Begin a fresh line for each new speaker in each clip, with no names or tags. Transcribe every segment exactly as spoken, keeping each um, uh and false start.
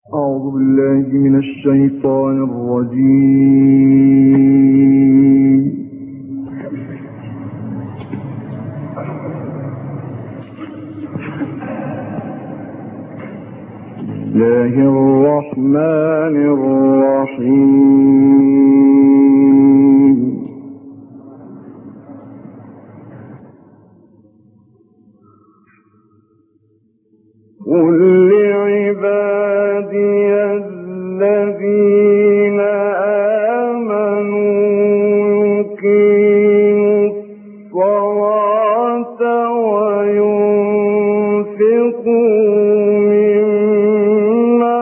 أعوذ بالله من الشيطان الرجيم. بسم الله الرحمن الرحيم. قل لعبادي الذين آمنوا يقيموا الصلاة وينفقوا مما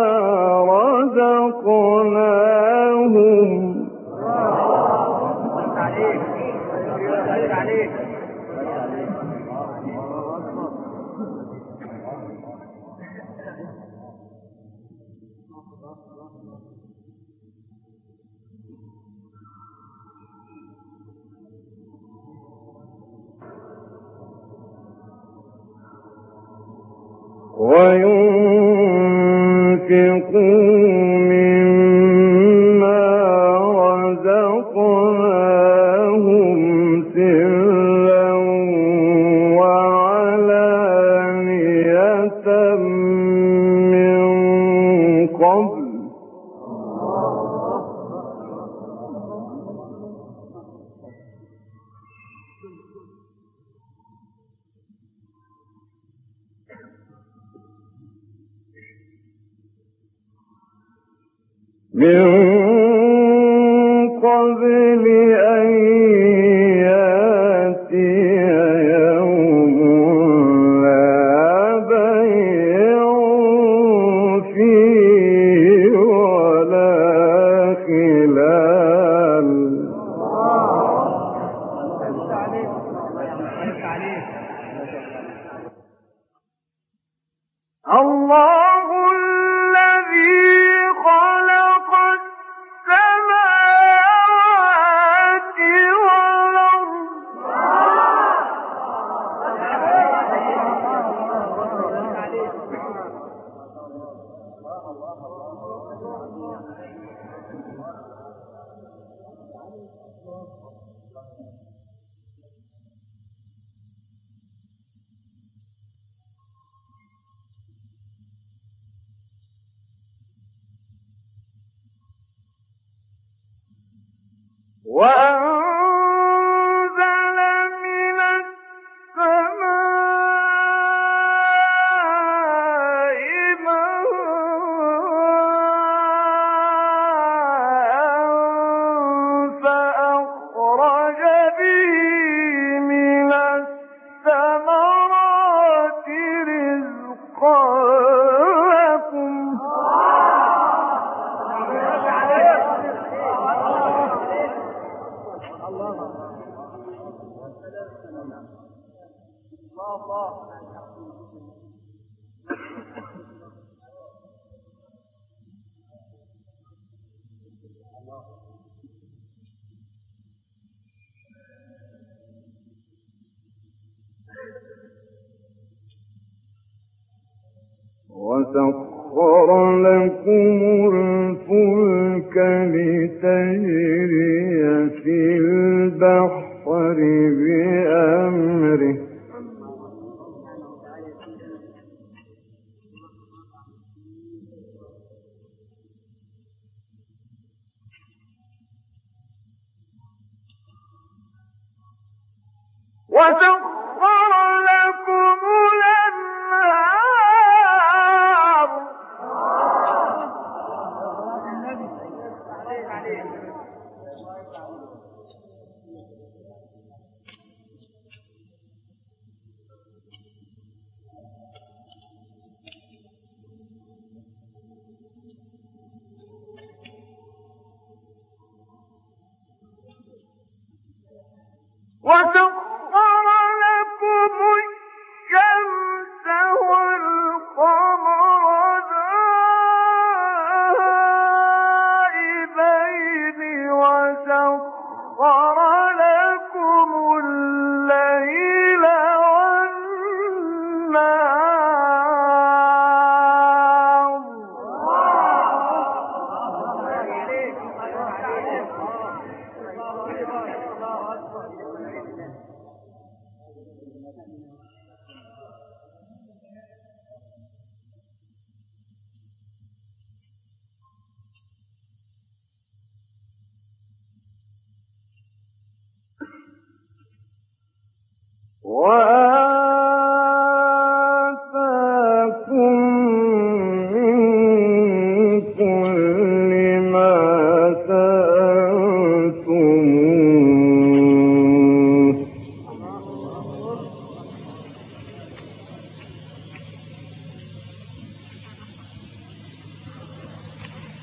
رزقناهم وينفقوا مما رزقناهم سرا وعلانية من قبل من قبل أن يأتي يوم لا بيع فيه ولا خلال الله الذي خلق السماوات والأرض وأنزل من السماء ماء فأخرج به من الثمرات رزقا لكم وسخر لكم الفلك لتجري في البحر بأمره وسخر لكم الأنهار وسخر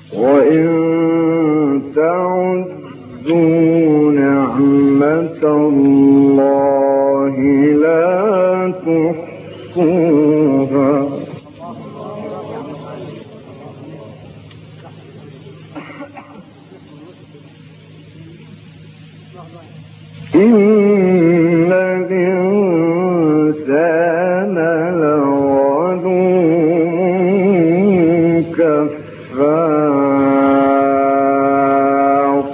وإن تعدوا نعمة الله لا تحصوها إن الإنسان لظلوم كفار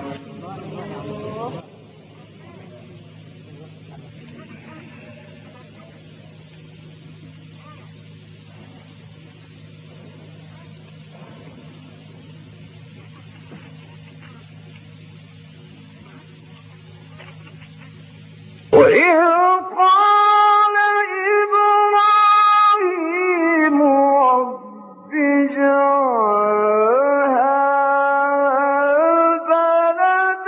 وإذ قال إبراهيم رب اجعل هذا البلد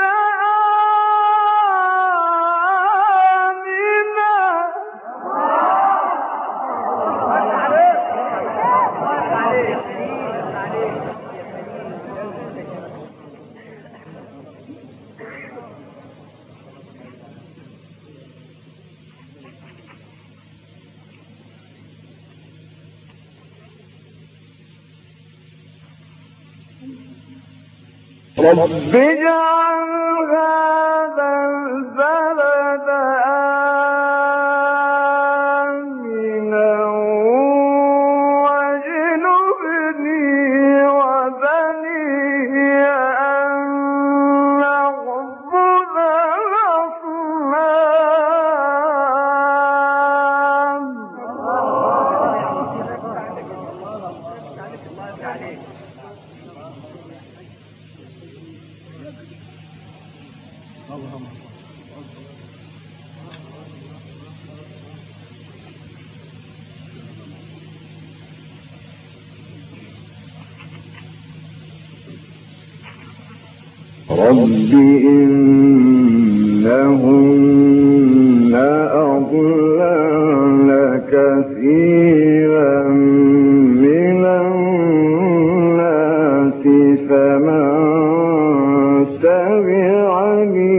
رب اجعل هذا البلد آمنا واجنبني وبني أن نعبد الأصنام رب إنهن أضللن كثيرا من الناس فمن تبعني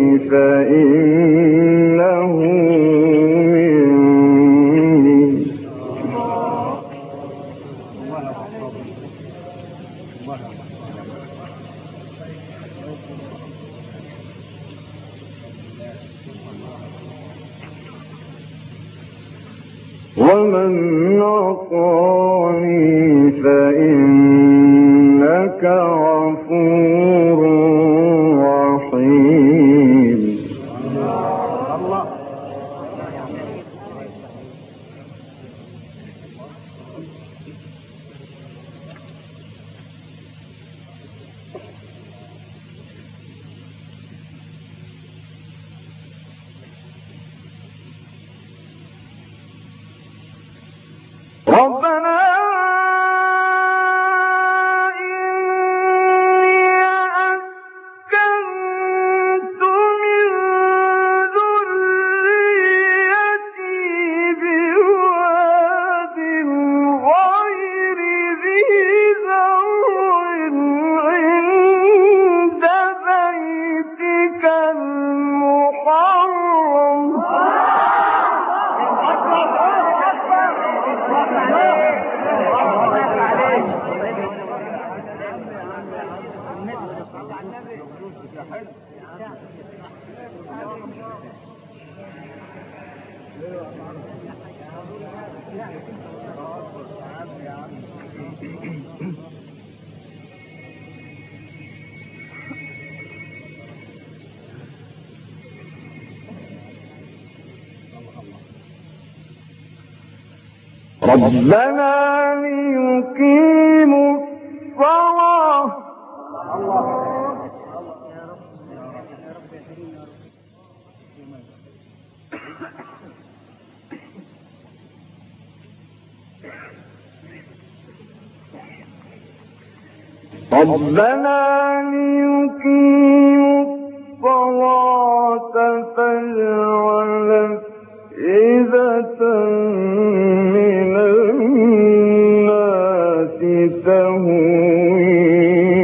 فإنه مني ومن عصاني فإنك غفور رحيم ربنا ربنا ليقيموا الصلاة ربنا ليقيموا الصلاة فاجعل أفئدة من الناس تهوي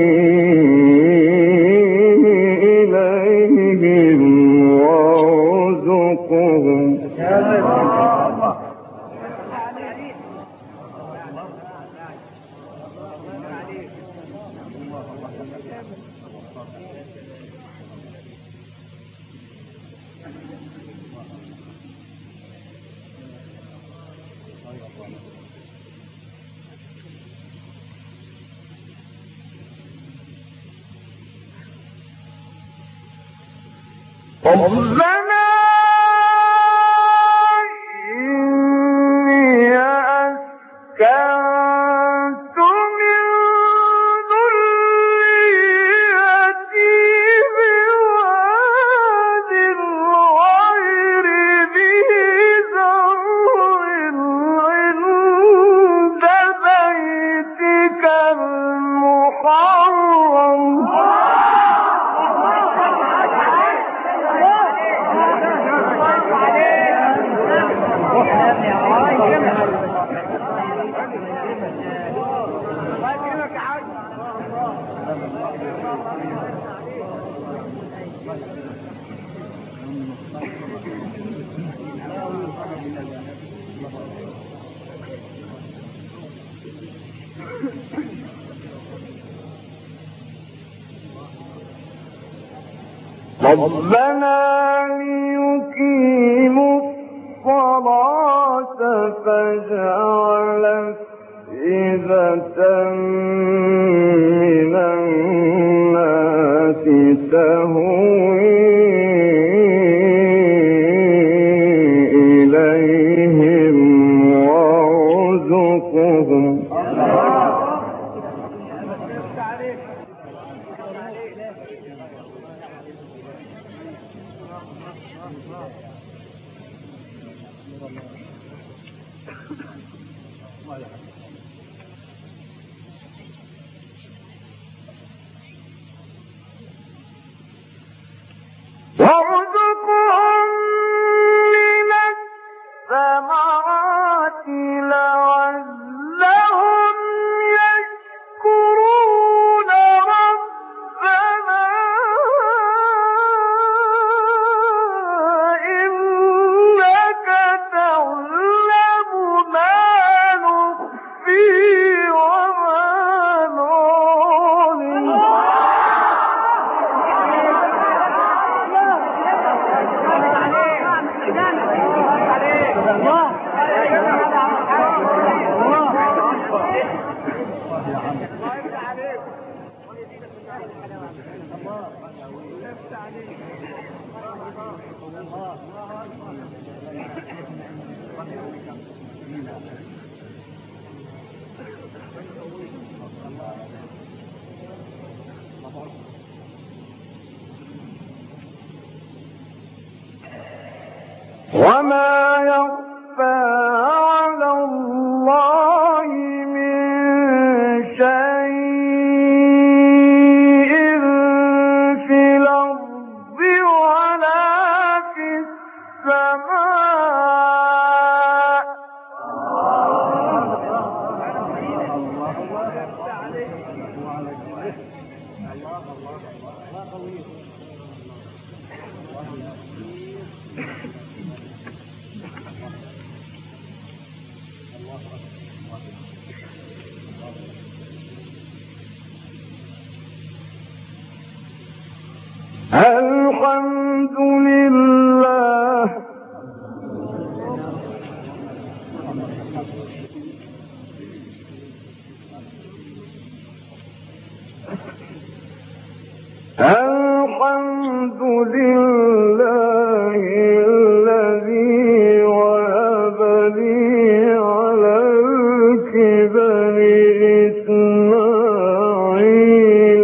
ربنا إني أسكنت من ذريتي بواد غير ذي زرع عند بيتك المحرم ربنا ليقيموا الصلاة فاجعل أفئدة من الناس تهوي إليهم وارزقهم وارزقهم من الثمرات لعلهم يشكرون ربنا إنك تعلم ما نخفي وما نعلن وما يخفى على الله من شيء في الأرض ولا في السماء الحمد لله الحمد لله الذي وهب لي على الكبر إسماعيل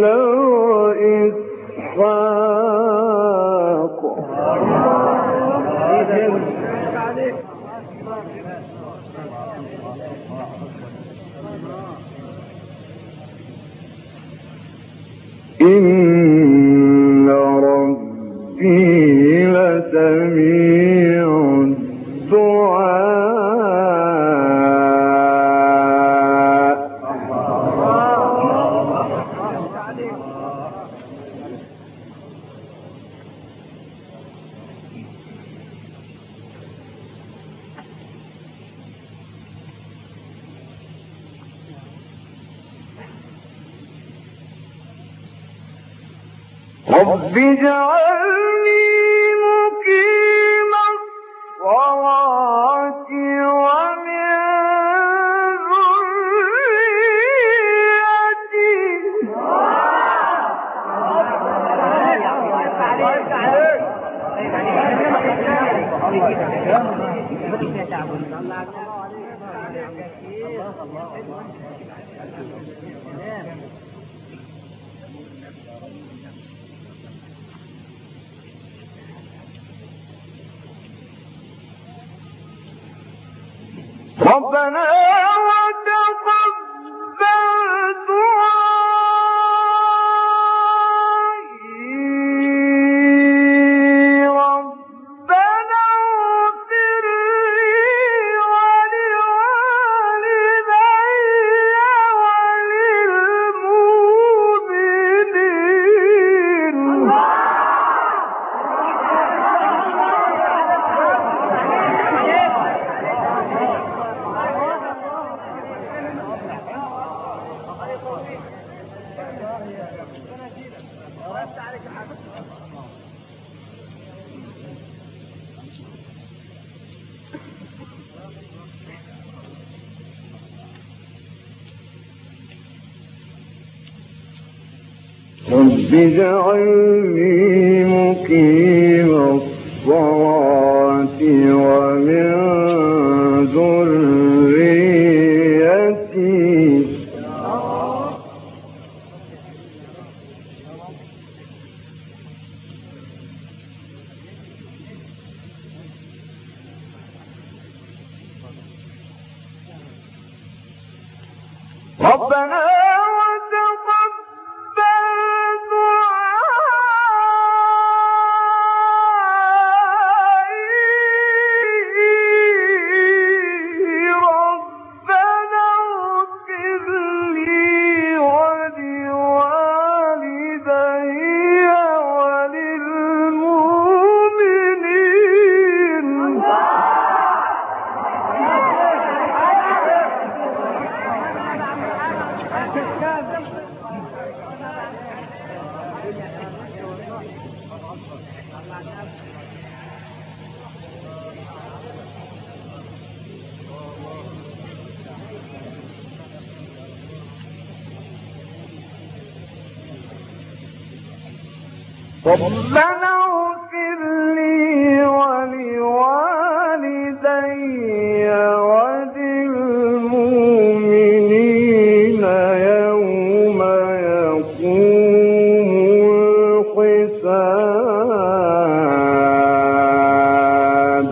وإسحاق إن ربي لسميع الدعاء رب اجعلني مقيم الصلاة ومن ربنا وتقبل دعائي ربنا اغفر لي ولوالدي وللمؤمنين رب اجعلني مقيم الصلاة ومن ذريتي ربنا ربنا اغفر لي ولوالدي وللمؤمنين يوم يقوم الحساب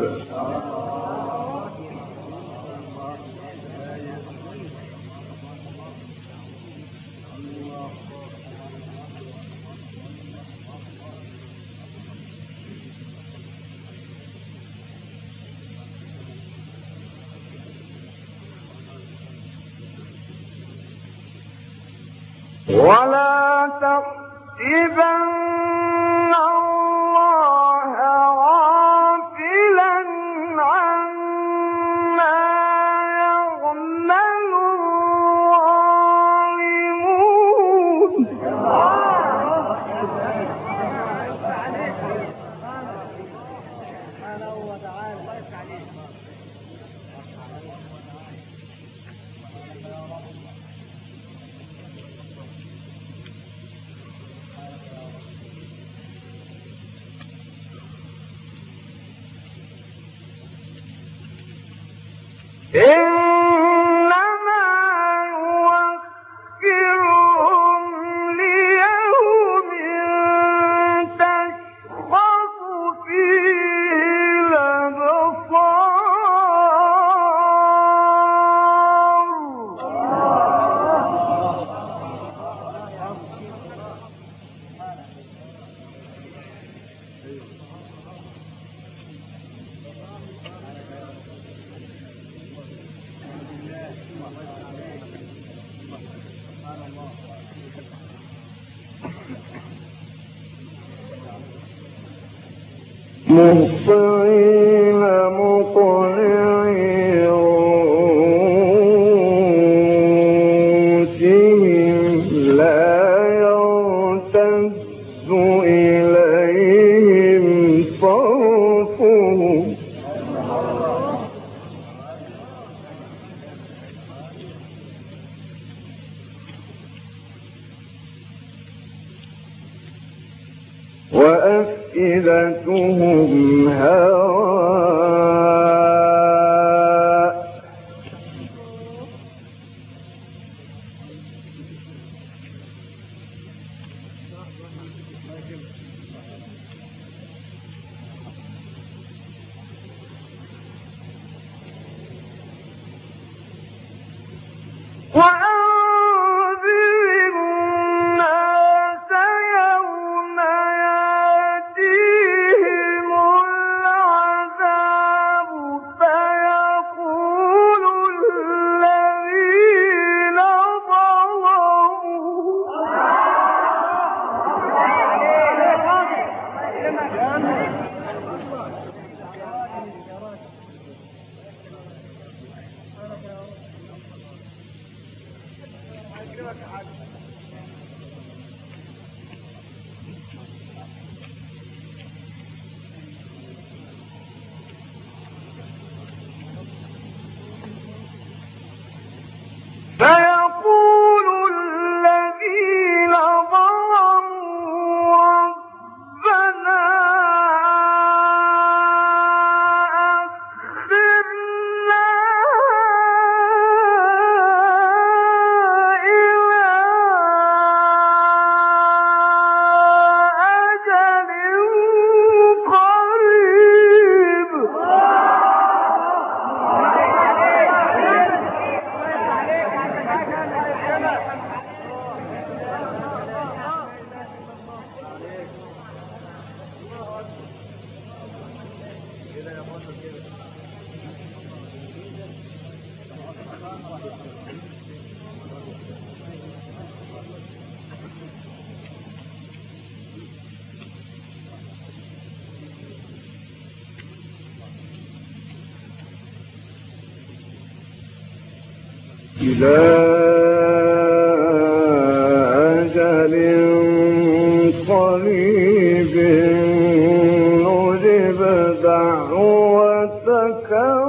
ولا تحسبن الله غافلا عما يعمل إنما يوكلهم ليوم تشخص فيه مهطعين مقنعي رؤوسهم لا يرتد أفئدتهم هواء فيقول الذين ظلموا ربنا أخرنا إلى أجل قريب إلى أجل قريب نجب دعوتك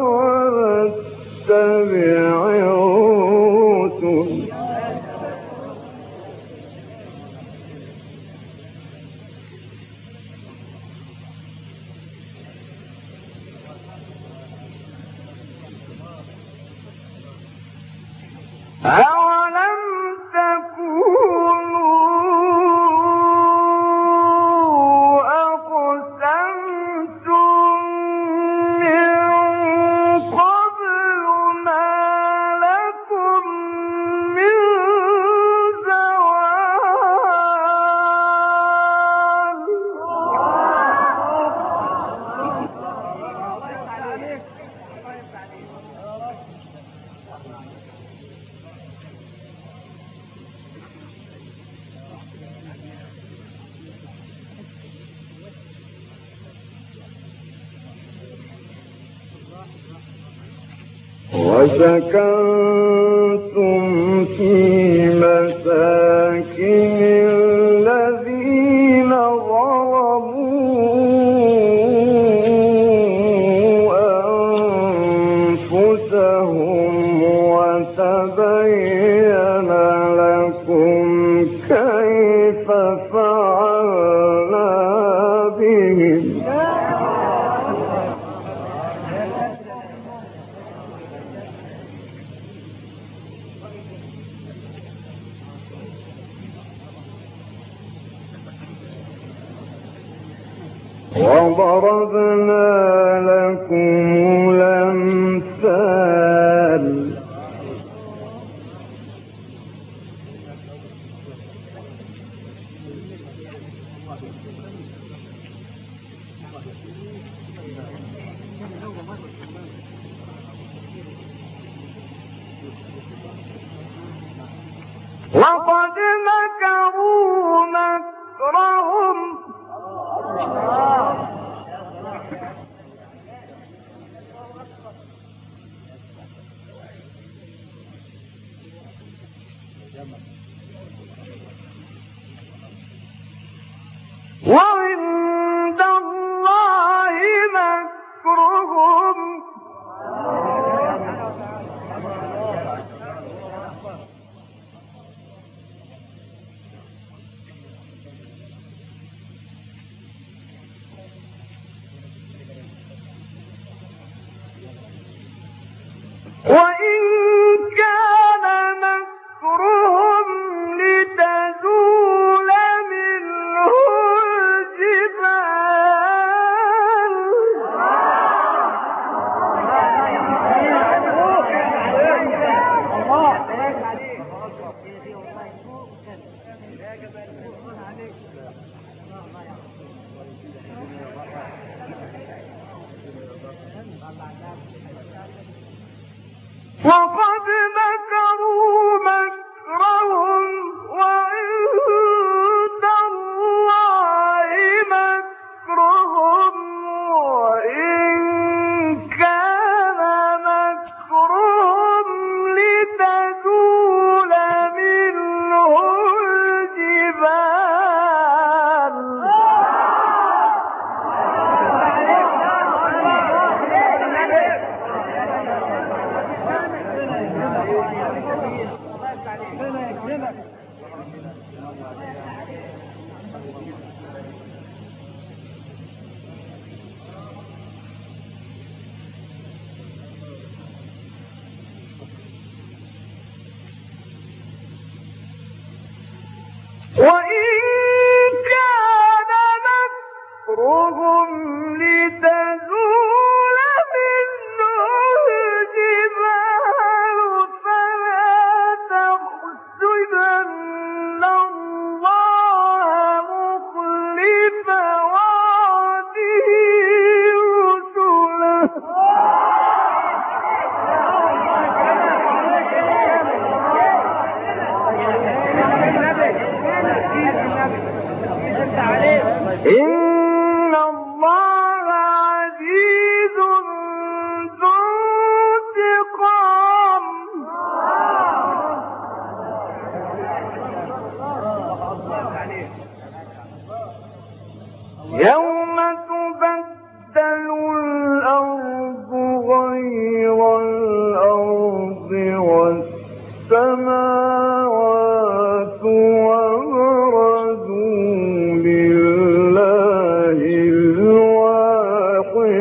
ونتبع الرسل أولم تكونوا أقسمتم من قبل ما لكم من وسكنتم في مساكن الذين ظلموا أنفسهم وتبين لكم كيف فعلنا بهم وضربنا لكم الأمثال وقد مكروا مكرهم وعند الله مكرهم وإن كان مكرهم لتزول منه الجبال فلا تحسبن الله مخلف وعده رسله. إن الله عزيز ذو انتقام. يوم تبدل الأرض غير الأرض والسماوات وبرزوا لله الواحد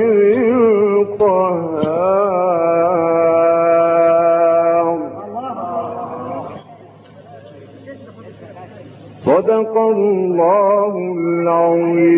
القهار. صدق الله العظيم.